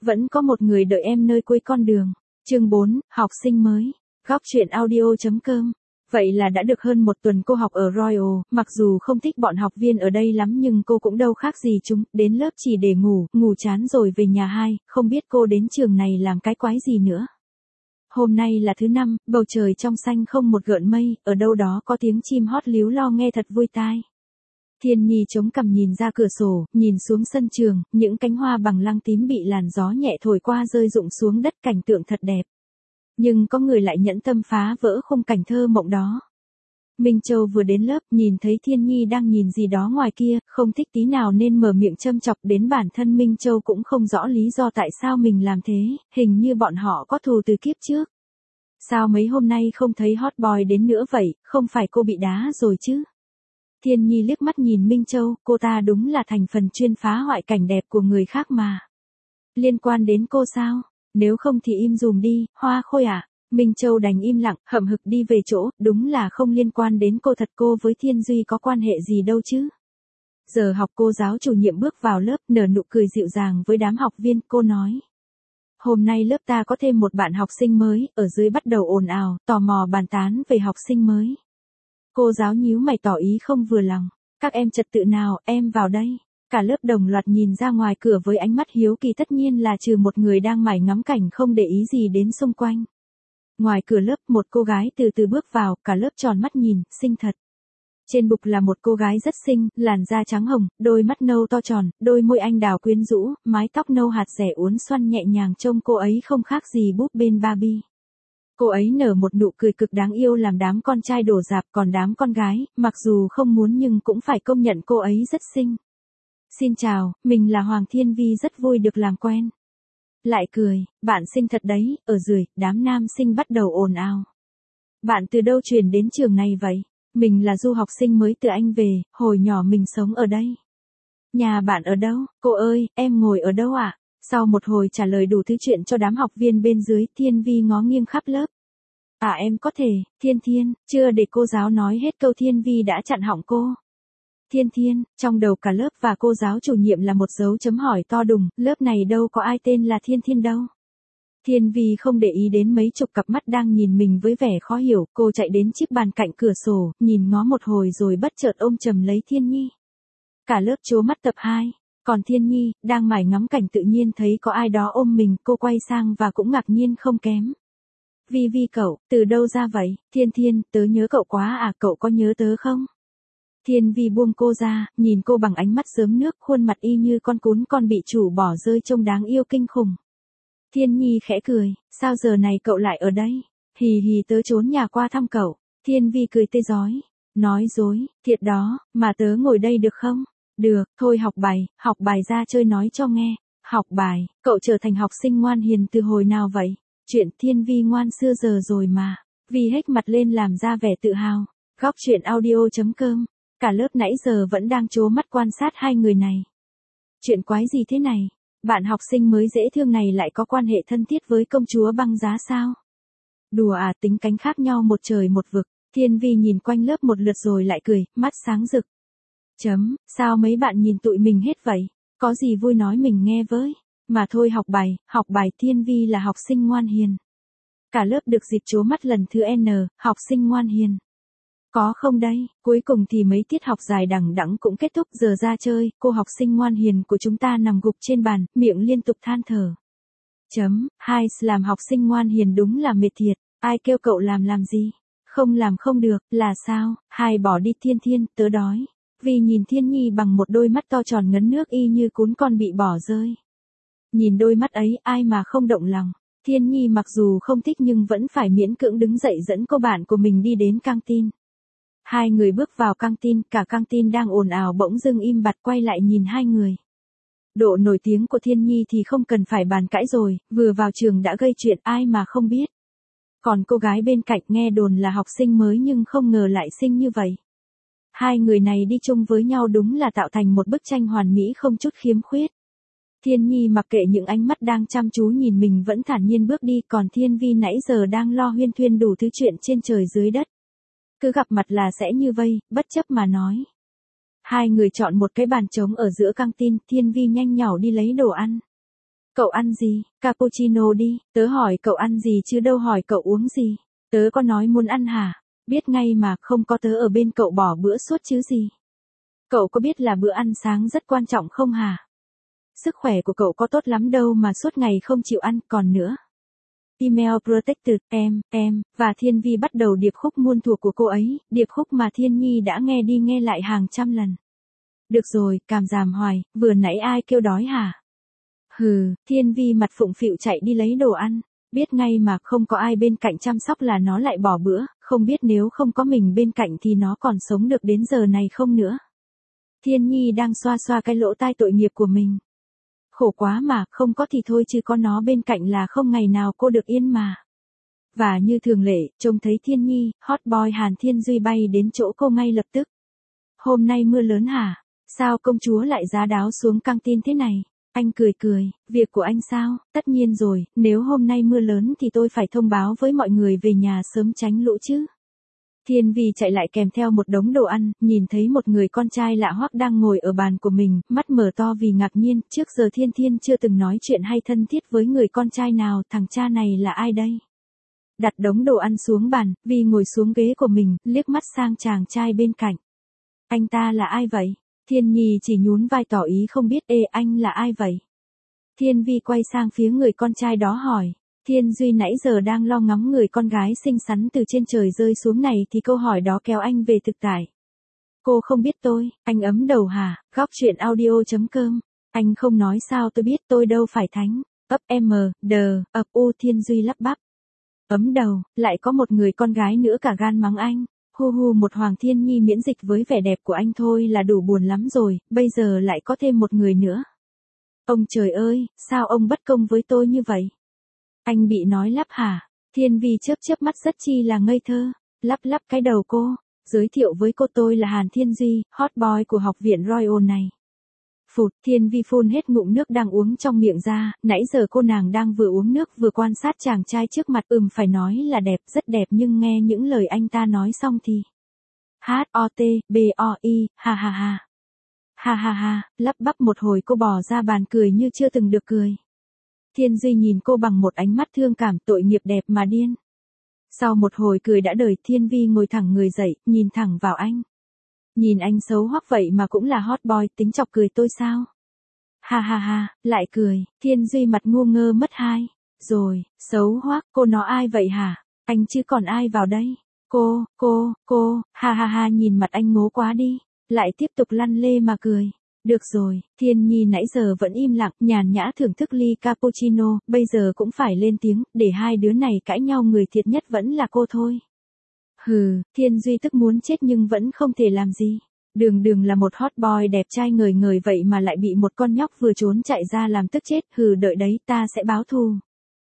vẫn có một người đợi em nơi cuối con đường. Chương 4, học sinh mới. Góc truyện audio.com. Vậy là đã được hơn một tuần cô học ở Royal, mặc dù không thích bọn học viên ở đây lắm nhưng cô cũng đâu khác gì chúng, đến lớp chỉ để ngủ chán rồi về nhà không biết cô đến trường này làm cái quái gì nữa. Hôm nay là thứ năm, bầu trời trong xanh không một gợn mây, ở đâu đó có tiếng chim hót líu lo nghe thật vui tai. Thiên Nhi chống cằm nhìn ra cửa sổ, nhìn xuống sân trường, những cánh hoa bằng lăng tím bị làn gió nhẹ thổi qua rơi rụng xuống đất, cảnh tượng thật đẹp. Nhưng có người lại nhẫn tâm phá vỡ khung cảnh thơ mộng đó. Minh Châu vừa đến lớp, nhìn thấy Thiên Nhi đang nhìn gì đó ngoài kia, không thích tí nào nên mở miệng châm chọc, đến bản thân Minh Châu cũng không rõ lý do tại sao mình làm thế, hình như bọn họ có thù từ kiếp trước. Sao mấy hôm nay không thấy hot boy đến nữa vậy, không phải cô bị đá rồi chứ? Thiên Nhi liếc mắt nhìn Minh Châu, cô ta đúng là thành phần chuyên phá hoại cảnh đẹp của người khác mà. Liên quan đến cô sao? Nếu không thì im dùm đi, Hoa Khôi à? Minh Châu đành im lặng, hậm hực đi về chỗ, đúng là không liên quan đến cô thật, cô với Thiên Duy có quan hệ gì đâu chứ. Giờ học cô giáo chủ nhiệm bước vào lớp, nở nụ cười dịu dàng với đám học viên, cô nói. Hôm nay lớp ta có thêm một bạn học sinh mới, ở dưới bắt đầu ồn ào, tò mò bàn tán về học sinh mới. Cô giáo nhíu mày tỏ ý không vừa lòng, các em trật tự nào, em vào đây. Cả lớp đồng loạt nhìn ra ngoài cửa với ánh mắt hiếu kỳ, tất nhiên là trừ một người đang mải ngắm cảnh không để ý gì đến xung quanh. Ngoài cửa lớp một cô gái từ từ bước vào, cả lớp tròn mắt nhìn, xinh thật. Trên bục là một cô gái rất xinh, làn da trắng hồng, đôi mắt nâu to tròn, đôi môi anh đào quyến rũ, mái tóc nâu hạt rẻ uốn xoăn nhẹ nhàng, trông cô ấy không khác gì búp bên Barbie. Cô ấy nở một nụ cười cực đáng yêu làm đám con trai đổ rạp, còn đám con gái, mặc dù không muốn nhưng cũng phải công nhận cô ấy rất xinh. Xin chào, mình là Hoàng Thiên Vi, rất vui được làm quen. Lại cười, bạn xinh thật đấy, ở dưới, đám nam sinh bắt đầu ồn ào. Bạn từ đâu chuyển đến trường này vậy? Mình là du học sinh mới từ Anh về, hồi nhỏ mình sống ở đây. Nhà bạn ở đâu? Cô ơi, em ngồi ở đâu ạ? Sau một hồi trả lời đủ thứ chuyện cho đám học viên bên dưới, Thiên Vi ngó nghiêng khắp lớp. À em có thể, Thiên, chưa để cô giáo nói hết câu Thiên Vi đã chặn họng cô. Thiên, trong đầu cả lớp và cô giáo chủ nhiệm là một dấu chấm hỏi to đùng, lớp này đâu có ai tên là Thiên đâu. Thiên Vi không để ý đến mấy chục cặp mắt đang nhìn mình với vẻ khó hiểu, cô chạy đến chiếc bàn cạnh cửa sổ, nhìn ngó một hồi rồi bất chợt ôm chầm lấy Thiên Nhi. Cả lớp trố mắt tập 2, còn Thiên Nhi, đang mải ngắm cảnh tự nhiên thấy có ai đó ôm mình, cô quay sang và cũng ngạc nhiên không kém. Vi cậu, từ đâu ra vậy? Thiên, tớ nhớ cậu quá à, cậu có nhớ tớ không? Thiên Vi buông cô ra, nhìn cô bằng ánh mắt rớm nước, khuôn mặt y như con cún con bị chủ bỏ rơi trông đáng yêu kinh khủng. Thiên Nhi khẽ cười, sao giờ này cậu lại ở đây? Hì tớ trốn nhà qua thăm cậu. Thiên Vi cười tê rói. Nói dối, thiệt đó, mà tớ ngồi đây được không? Được, thôi học bài ra chơi nói cho nghe. Học bài, cậu trở thành học sinh ngoan hiền từ hồi nào vậy? Chuyện Thiên Vi ngoan xưa giờ rồi mà. Vi hếch mặt lên làm ra vẻ tự hào. Góc truyện audio.com. Cả lớp nãy giờ vẫn đang trố mắt quan sát hai người này. Chuyện quái gì thế này? Bạn học sinh mới dễ thương này lại có quan hệ thân thiết với công chúa băng giá sao? Đùa à, tính cánh khác nhau một trời một vực. Thiên Vi nhìn quanh lớp một lượt rồi lại cười, mắt sáng rực. Sao mấy bạn nhìn tụi mình hết vậy? Có gì vui nói mình nghe với. Mà thôi học bài, Thiên Vi là học sinh ngoan hiền. Cả lớp được dịp trố mắt lần thứ N, học sinh ngoan hiền. Có không đây, cuối cùng thì mấy tiết học dài đằng đẵng cũng kết thúc, giờ ra chơi, cô học sinh ngoan hiền của chúng ta nằm gục trên bàn, miệng liên tục than thở. Làm học sinh ngoan hiền đúng là mệt thiệt, ai kêu cậu làm gì? Không làm không được, là sao? Bỏ đi Thiên, tớ đói. Vi nhìn Thiên Nhi bằng một đôi mắt to tròn ngấn nước y như cún con bị bỏ rơi. Nhìn đôi mắt ấy, ai mà không động lòng. Thiên Nhi mặc dù không thích nhưng vẫn phải miễn cưỡng đứng dậy dẫn cô bạn của mình đi đến căng tin. Hai người bước vào căng tin, cả căng tin đang ồn ào bỗng dưng im bặt quay lại nhìn hai người. Độ nổi tiếng của Thiên Nhi thì không cần phải bàn cãi rồi, vừa vào trường đã gây chuyện ai mà không biết. Còn cô gái bên cạnh nghe đồn là học sinh mới nhưng không ngờ lại xinh như vậy. Hai người này đi chung với nhau đúng là tạo thành một bức tranh hoàn mỹ không chút khiếm khuyết. Thiên Nhi mặc kệ những ánh mắt đang chăm chú nhìn mình vẫn thản nhiên bước đi, còn Thiên Vi nãy giờ đang lo huyên thuyên đủ thứ chuyện trên trời dưới đất. Cứ gặp mặt là sẽ như vây, bất chấp mà nói. Hai người chọn một cái bàn trống ở giữa căng tin, Thiên Vi nhanh nhảu đi lấy đồ ăn. Cậu ăn gì? Cappuccino đi, tớ hỏi cậu ăn gì chứ đâu hỏi cậu uống gì. Tớ có nói muốn ăn hả? Biết ngay mà, không có tớ ở bên cậu bỏ bữa suốt chứ gì. Cậu có biết là bữa ăn sáng rất quan trọng không hả? Sức khỏe của cậu có tốt lắm đâu mà suốt ngày không chịu ăn, còn nữa. Email Protected, và Thiên Vi bắt đầu điệp khúc muôn thuở của cô ấy, điệp khúc mà Thiên Nhi đã nghe đi nghe lại hàng trăm lần. Được rồi, càm ràm hoài, vừa nãy ai kêu đói hả? Hừ, Thiên Vi mặt phụng phịu chạy đi lấy đồ ăn, biết ngay mà không có ai bên cạnh chăm sóc là nó lại bỏ bữa, không biết nếu không có mình bên cạnh thì nó còn sống được đến giờ này không nữa. Thiên Nhi đang xoa xoa cái lỗ tai tội nghiệp của mình. Khổ quá mà, không có thì thôi chứ có nó bên cạnh là không ngày nào cô được yên mà. Và như thường lệ, trông thấy Thiên Nhi, hot boy Hàn Thiên Duy bay đến chỗ cô ngay lập tức. Hôm nay mưa lớn hả? Sao công chúa lại giá đáo xuống căng tin thế này? Anh cười cười, việc của anh sao? Tất nhiên rồi, nếu hôm nay mưa lớn thì tôi phải thông báo với mọi người về nhà sớm tránh lũ chứ. Thiên Vi chạy lại kèm theo một đống đồ ăn, nhìn thấy một người con trai lạ hoắc đang ngồi ở bàn của mình, mắt mở to vì ngạc nhiên, trước giờ Thiên Thiên chưa từng nói chuyện hay thân thiết với người con trai nào, thằng cha này là ai đây? Đặt đống đồ ăn xuống bàn, Vi ngồi xuống ghế của mình, liếc mắt sang chàng trai bên cạnh. Anh ta là ai vậy? Thiên Nhi chỉ nhún vai tỏ ý không biết. Anh là ai vậy? Thiên Vi quay sang phía người con trai đó hỏi. Thiên Duy nãy giờ đang lo ngắm người con gái xinh xắn từ trên trời rơi xuống này thì câu hỏi đó kéo anh về thực tại. Cô không biết tôi, anh ấm đầu hả? Góc chuyện audio.com. Anh không nói sao tôi biết, tôi đâu phải thánh. Ấp ấp u Thiên Duy lắp bắp. Ấm đầu, lại có một người con gái nữa cả gan mắng anh. Hu hu, một Hoàng Thiên Nhi miễn dịch với vẻ đẹp của anh thôi là đủ buồn lắm rồi, bây giờ lại có thêm một người nữa. Ông trời ơi, sao ông bất công với tôi như vậy? Anh bị nói lắp hả? Thiên Vi chớp mắt rất chi là ngây thơ, lắp cái đầu cô. Giới thiệu với cô, tôi là Hàn Thiên Duy, hot boy của học viện Royal này. Phụt, Thiên Vi phun hết ngụm nước đang uống trong miệng ra, nãy giờ cô nàng đang vừa uống nước vừa quan sát chàng trai trước mặt. Phải nói là đẹp, rất đẹp, nhưng nghe những lời anh ta nói xong thì HOTBOI, ha ha ha. Ha ha ha, lắp bắp một hồi cô bỏ ra bàn cười như chưa từng được cười. Thiên Duy nhìn cô bằng một ánh mắt thương cảm, tội nghiệp đẹp mà điên. Sau một hồi cười đã đời, Thiên Vi ngồi thẳng người dậy, nhìn thẳng vào anh. Nhìn anh xấu hoắc vậy mà cũng là hot boy, tính chọc cười tôi sao? Ha ha ha, lại cười. Thiên Duy mặt ngu ngơ mất hai. Rồi, xấu hoắc, cô nó ai vậy hả? Anh chứ còn ai vào đây? Cô, ha ha ha, nhìn mặt anh ngố quá đi. Lại tiếp tục lăn lê mà cười. Được rồi, Thiên Nhi nãy giờ vẫn im lặng, nhàn nhã thưởng thức ly cappuccino, bây giờ cũng phải lên tiếng, để hai đứa này cãi nhau người thiệt nhất vẫn là cô thôi. Hừ, Thiên Duy tức muốn chết nhưng vẫn không thể làm gì. Đường là một hot boy đẹp trai ngời ngời vậy mà lại bị một con nhóc vừa trốn chạy ra làm tức chết. Hừ, đợi đấy, ta sẽ báo thù.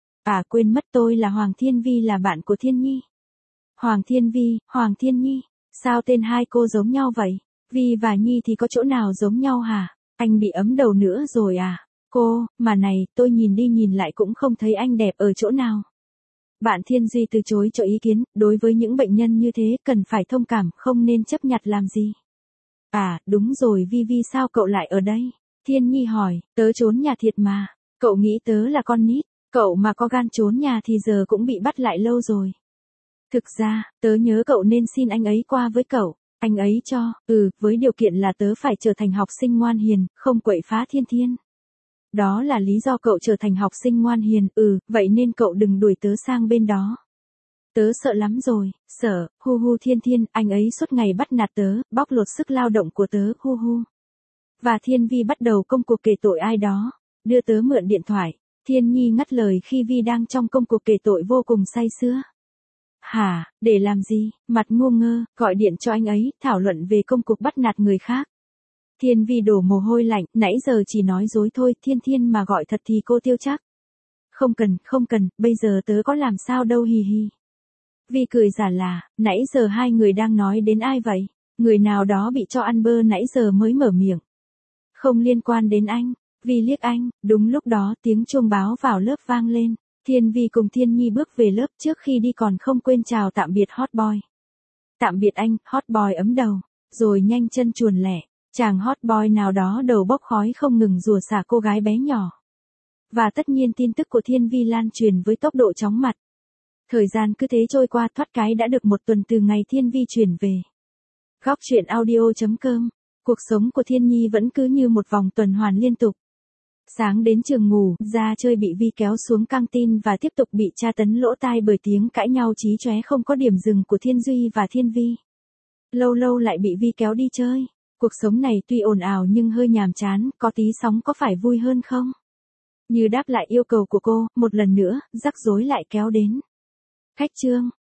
À quên mất, tôi là Hoàng Thiên Vi, là bạn của Thiên Nhi. Hoàng Thiên Vi, Hoàng Thiên Nhi, sao tên hai cô giống nhau vậy? Vi và Nhi thì có chỗ nào giống nhau hả? Anh bị ấm đầu nữa rồi à? Cô, mà này, tôi nhìn đi nhìn lại cũng không thấy anh đẹp ở chỗ nào. Bạn Thiên Duy từ chối cho ý kiến, đối với những bệnh nhân như thế cần phải thông cảm, không nên chấp nhặt làm gì. À, đúng rồi, Vi sao cậu lại ở đây? Thiên Nhi hỏi, tớ trốn nhà thiệt mà. Cậu nghĩ tớ là con nít, cậu mà có gan trốn nhà thì giờ cũng bị bắt lại lâu rồi. Thực ra, tớ nhớ cậu nên xin anh ấy qua với cậu. Anh ấy cho, với điều kiện là tớ phải trở thành học sinh ngoan hiền, không quậy phá Thiên. Đó là lý do cậu trở thành học sinh ngoan hiền, vậy nên cậu đừng đuổi tớ sang bên đó. Tớ sợ lắm rồi, sợ, hu Thiên, anh ấy suốt ngày bắt nạt tớ, bóc lột sức lao động của tớ, hu. Và Thiên Vi bắt đầu công cuộc kể tội ai đó, đưa tớ mượn điện thoại. Thiên Nhi ngắt lời khi Vi đang trong công cuộc kể tội vô cùng say sưa. Hả, để làm gì? Mặt ngu ngơ, gọi điện cho anh ấy, thảo luận về công cuộc bắt nạt người khác. Thiên Vi đổ mồ hôi lạnh, nãy giờ chỉ nói dối thôi, Thiên mà gọi thật thì cô tiêu chắc. Không cần, bây giờ tớ có làm sao đâu, hì hì. Vi cười giả là, nãy giờ hai người đang nói đến ai vậy? Người nào đó bị cho ăn bơ nãy giờ mới mở miệng. Không liên quan đến anh. Vi liếc anh, đúng lúc đó tiếng chuông báo vào lớp vang lên. Thiên Vi cùng Thiên Nhi bước về lớp, trước khi đi còn không quên chào tạm biệt hot boy. Tạm biệt anh, hot boy ấm đầu. Rồi nhanh chân chuồn lẻ. Chàng hot boy nào đó đầu bốc khói không ngừng rủa xả cô gái bé nhỏ. Và tất nhiên tin tức của Thiên Vi lan truyền với tốc độ chóng mặt. Thời gian cứ thế trôi qua, thoát cái đã được một tuần từ ngày Thiên Vi chuyển về. Góc truyện audio.com. Cuộc sống của Thiên Nhi vẫn cứ như một vòng tuần hoàn liên tục. Sáng đến trường ngủ, ra chơi bị Vi kéo xuống căng tin và tiếp tục bị tra tấn lỗ tai bởi tiếng cãi nhau chí chóe không có điểm dừng của Thiên Duy và Thiên Vi. Lâu lâu lại bị Vi kéo đi chơi. Cuộc sống này tuy ồn ào nhưng hơi nhàm chán, có tí sóng có phải vui hơn không? Như đáp lại yêu cầu của cô, một lần nữa, rắc rối lại kéo đến. Khách trương.